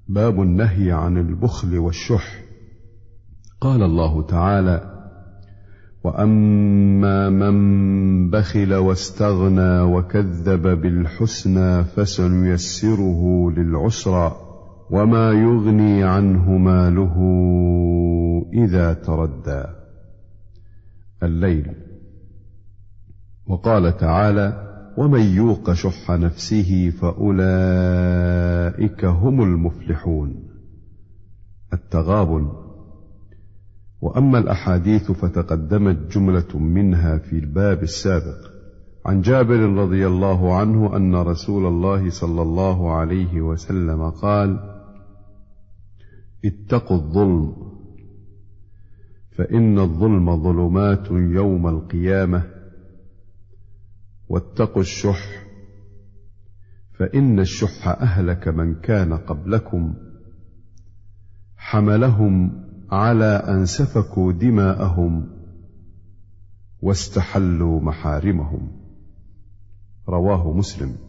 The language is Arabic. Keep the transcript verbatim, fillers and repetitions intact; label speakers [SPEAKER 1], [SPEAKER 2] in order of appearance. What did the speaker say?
[SPEAKER 1] باب النهي عن البخل والشح. قال الله تعالى: وأما من بخل واستغنى وكذب بالحسنى فسنيسره للعسرى وما يغني عنه ماله إذا تردى. الليل. وقال تعالى: ومن يوق شح نفسه فأولئك هم المفلحون. التغابن. وأما الأحاديث فتقدمت جملة منها في الباب السابق. عن جابر رضي الله عنه أن رسول الله صلى الله عليه وسلم قال: اتقوا الظلم فإن الظلم ظلمات يوم القيامة، واتقوا الشح فإن الشح أهلك من كان قبلكم، حملهم على أن سفكوا دماءهم واستحلوا محارمهم. رواه مسلم.